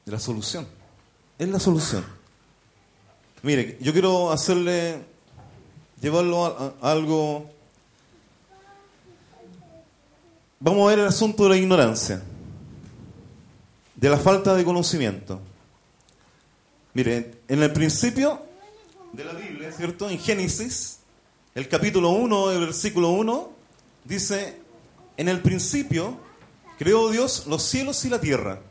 de la solución. Es la solución. Mire, yo quiero llevarlo a algo. Vamos a ver el asunto de la ignorancia, de la falta de conocimiento. Mire, en el principio de la Biblia, ¿cierto? En Génesis, el capítulo 1, el versículo 1, dice: en el principio creó Dios los cielos y la tierra.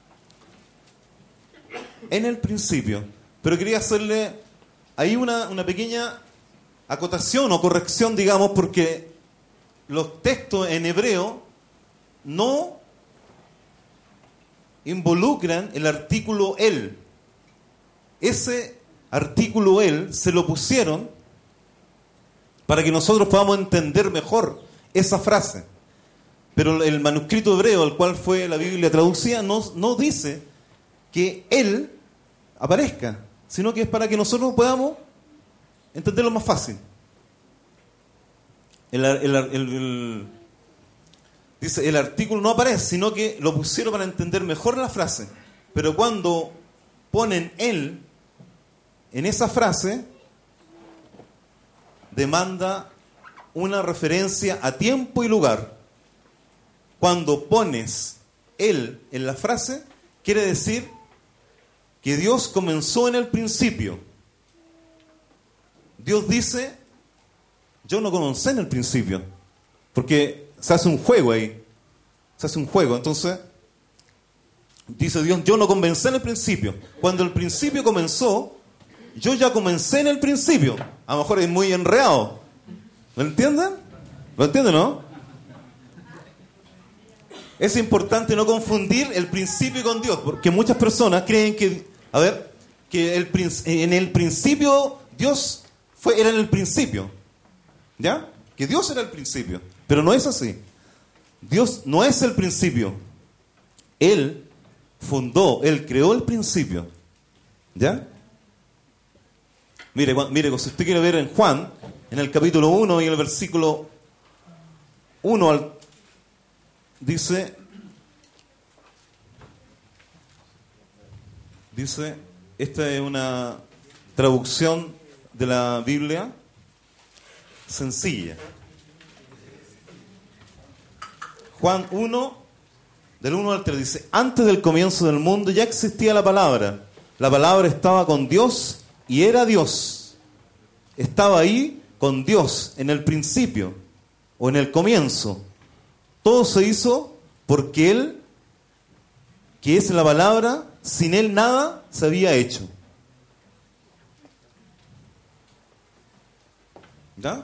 En el principio. Pero quería hacerle ahí una pequeña acotación o corrección, digamos, porque los textos en hebreo no involucran el artículo el. Ese artículo el se lo pusieron para que nosotros podamos entender mejor esa frase. Pero el manuscrito hebreo al cual fue la Biblia traducida no dice que él aparezca, sino que es para que nosotros podamos entenderlo más fácil. Dice, el artículo no aparece, sino que lo pusieron para entender mejor la frase. Pero cuando ponen él en esa frase, demanda una referencia a tiempo y lugar. Cuando pones él en la frase, quiere decir que Dios comenzó en el principio. Dios dice: yo no comencé en el principio, porque se hace un juego ahí, se hace un juego. Entonces dice Dios: yo no comencé en el principio. Cuando el principio comenzó, yo ya comencé en el principio. A lo mejor es muy enredado, ¿lo entienden? ¿Lo entienden, no? Es importante no confundir el principio con Dios, porque muchas personas creen que en el principio Dios era en el principio, ¿ya? Que Dios era el principio, pero no es así. Dios no es el principio. Él fundó, Él creó el principio, ¿ya? Mire, si usted quiere ver en Juan, en el capítulo 1 y el versículo 1 dice, esta es una traducción de la Biblia sencilla. Juan 1, del 1 al 3, dice: antes del comienzo del mundo ya existía la palabra. La palabra estaba con Dios y era Dios. Estaba ahí con Dios en el principio o en el comienzo. Todo se hizo porque Él, que es la palabra, sin Él nada se había hecho. ¿Ya?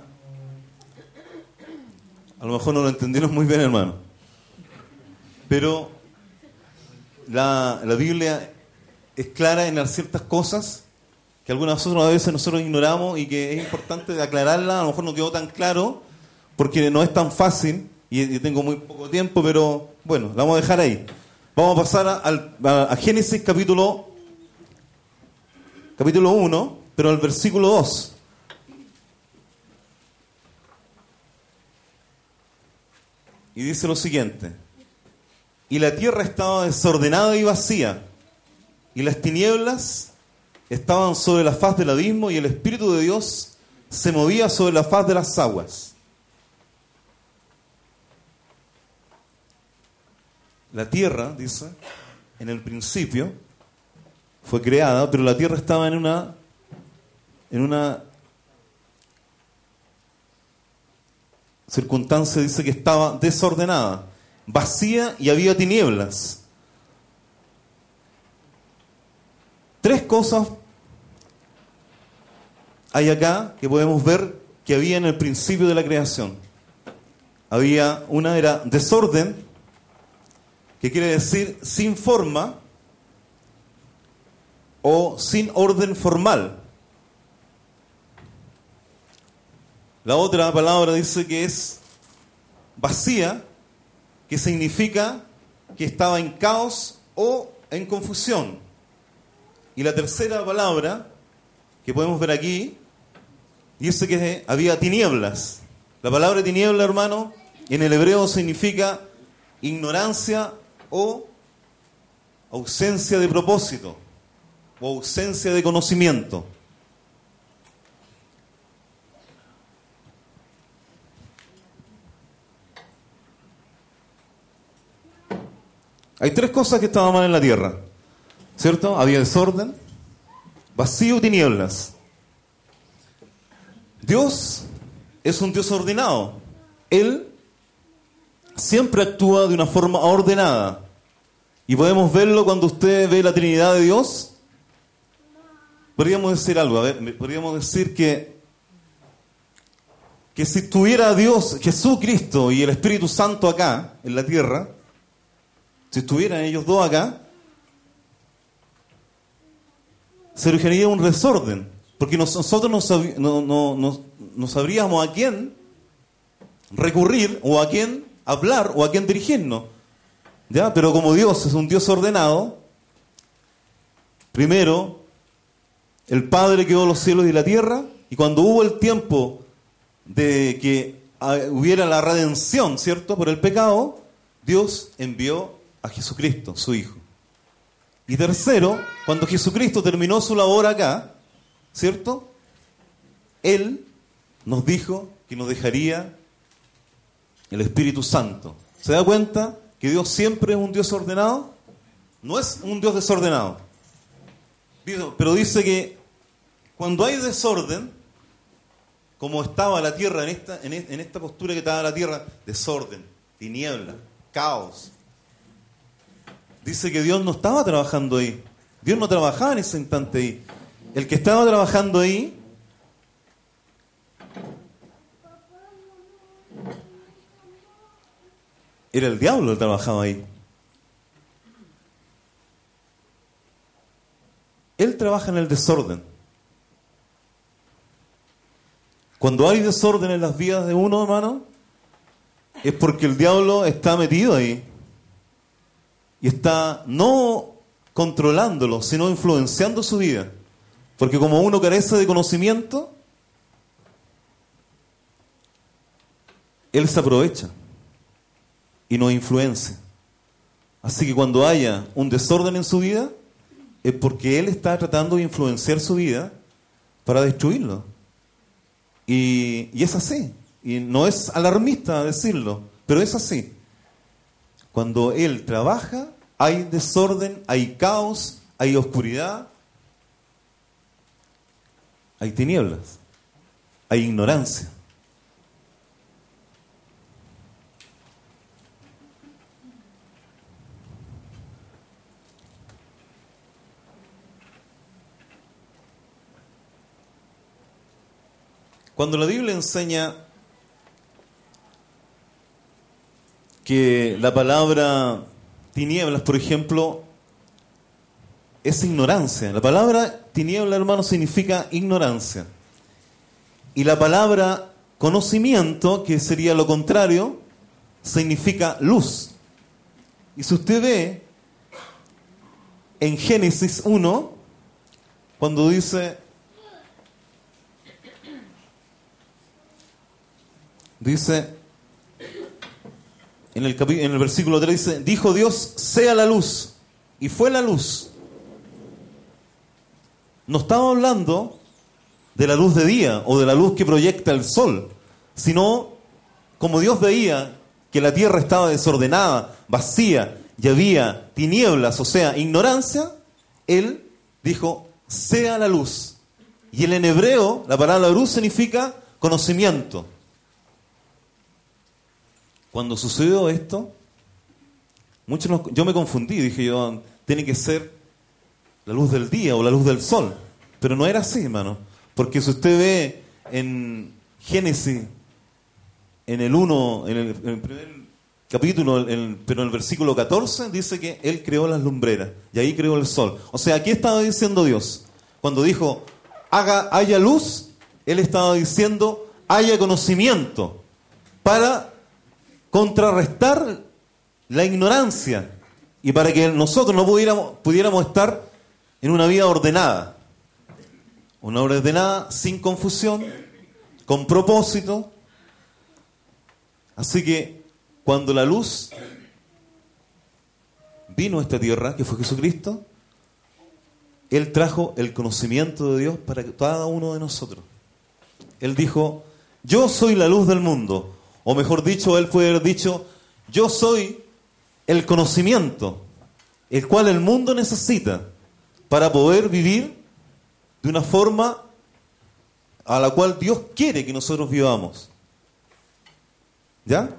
A lo mejor no lo entendieron muy bien, hermano. Pero la Biblia es clara en ciertas cosas que algunas veces nosotros ignoramos y que es importante aclararla. A lo mejor no quedó tan claro porque no es tan fácil y tengo muy poco tiempo, pero bueno, la vamos a dejar ahí. Vamos a pasar a Génesis capítulo 1, pero al versículo 2. Y dice lo siguiente: y la tierra estaba desordenada y vacía, y las tinieblas estaban sobre la faz del abismo, y el Espíritu de Dios se movía sobre la faz de las aguas. La tierra, dice, en el principio fue creada, pero la tierra estaba en una circunstancia, dice que estaba desordenada, vacía, y había tinieblas. Tres cosas hay acá que podemos ver que había en el principio de la creación. Una era desorden, que quiere decir sin forma o sin orden formal. La otra palabra dice que es vacía, que significa que estaba en caos o en confusión. Y la tercera palabra que podemos ver aquí dice que había tinieblas. La palabra tiniebla, hermano, en el hebreo significa ignorancia o ausencia de propósito o ausencia de conocimiento. Hay tres cosas que estaban mal en la tierra, ¿cierto? Había desorden, vacío y tinieblas. Dios es un Dios ordenado. Él siempre actúa de una forma ordenada. Y podemos verlo cuando usted ve la Trinidad de Dios. Podríamos decir algo, a ver, podríamos decir que si estuviera Dios, Jesucristo y el Espíritu Santo acá, en la tierra, si estuvieran ellos dos acá, se originaría un desorden, porque nosotros no sabríamos a quién recurrir, o a quién hablar, o a quién dirigirnos. ¿Ya? Pero como Dios es un Dios ordenado, primero, el Padre creó los cielos y la tierra, y cuando hubo el tiempo de que hubiera la redención, ¿cierto?, por el pecado, Dios envió a Jesucristo, su Hijo. Y tercero, cuando Jesucristo terminó su labor acá, ¿cierto?, Él nos dijo que nos dejaría el Espíritu Santo. ¿Se da cuenta que Dios siempre es un Dios ordenado? No es un Dios desordenado. Pero dice que cuando hay desorden, como estaba la tierra en esta postura que estaba la tierra, desorden, tiniebla, caos. Dice que Dios no estaba trabajando ahí. Dios no trabajaba en ese instante ahí. El que estaba trabajando ahí era el diablo que trabajaba ahí. Él trabaja en el desorden. Cuando hay desorden en las vidas de uno, hermano, es porque el diablo está metido ahí. Y está no controlándolo, sino influenciando su vida. Porque como uno carece de conocimiento, él se aprovecha y nos influencia. Así que cuando haya un desorden en su vida, es porque él está tratando de influenciar su vida para destruirlo. Y es así. Y no es alarmista decirlo, pero es así. Cuando él trabaja, hay desorden, hay caos, hay oscuridad, hay tinieblas, hay ignorancia. Cuando la Biblia enseña que la palabra tinieblas, por ejemplo, es ignorancia. La palabra tiniebla, hermano, significa ignorancia. Y la palabra conocimiento, que sería lo contrario, significa luz. Y si usted ve en Génesis 1, cuando dice en el versículo 3 dice, dijo Dios, sea la luz, y fue la luz. No estaba hablando de la luz de día o de la luz que proyecta el sol, sino como Dios veía que la tierra estaba desordenada, vacía, y había tinieblas, o sea, ignorancia, Él dijo, sea la luz. Y en hebreo, la palabra luz significa conocimiento. Cuando sucedió esto, yo me confundí, dije yo, tiene que ser la luz del día o la luz del sol. Pero no era así, hermano. Porque si usted ve en Génesis, en el primer capítulo, pero en el versículo 14, dice que Él creó las lumbreras y ahí creó el sol. O sea, ¿qué estaba diciendo Dios? Cuando dijo, haya luz, Él estaba diciendo, haya conocimiento, para contrarrestar la ignorancia y para que nosotros no pudiéramos estar en una vida ordenada. Una vida ordenada sin confusión, con propósito. Así que cuando la luz vino a esta tierra, que fue Jesucristo, Él trajo el conocimiento de Dios para cada uno de nosotros. Él dijo, yo soy la luz del mundo. O mejor dicho, Él puede haber dicho, yo soy el conocimiento, el cual el mundo necesita para poder vivir de una forma a la cual Dios quiere que nosotros vivamos. ¿Ya?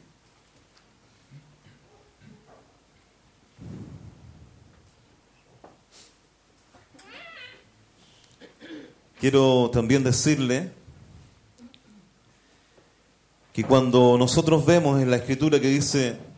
Quiero también decirle que cuando nosotros vemos en la Escritura que dice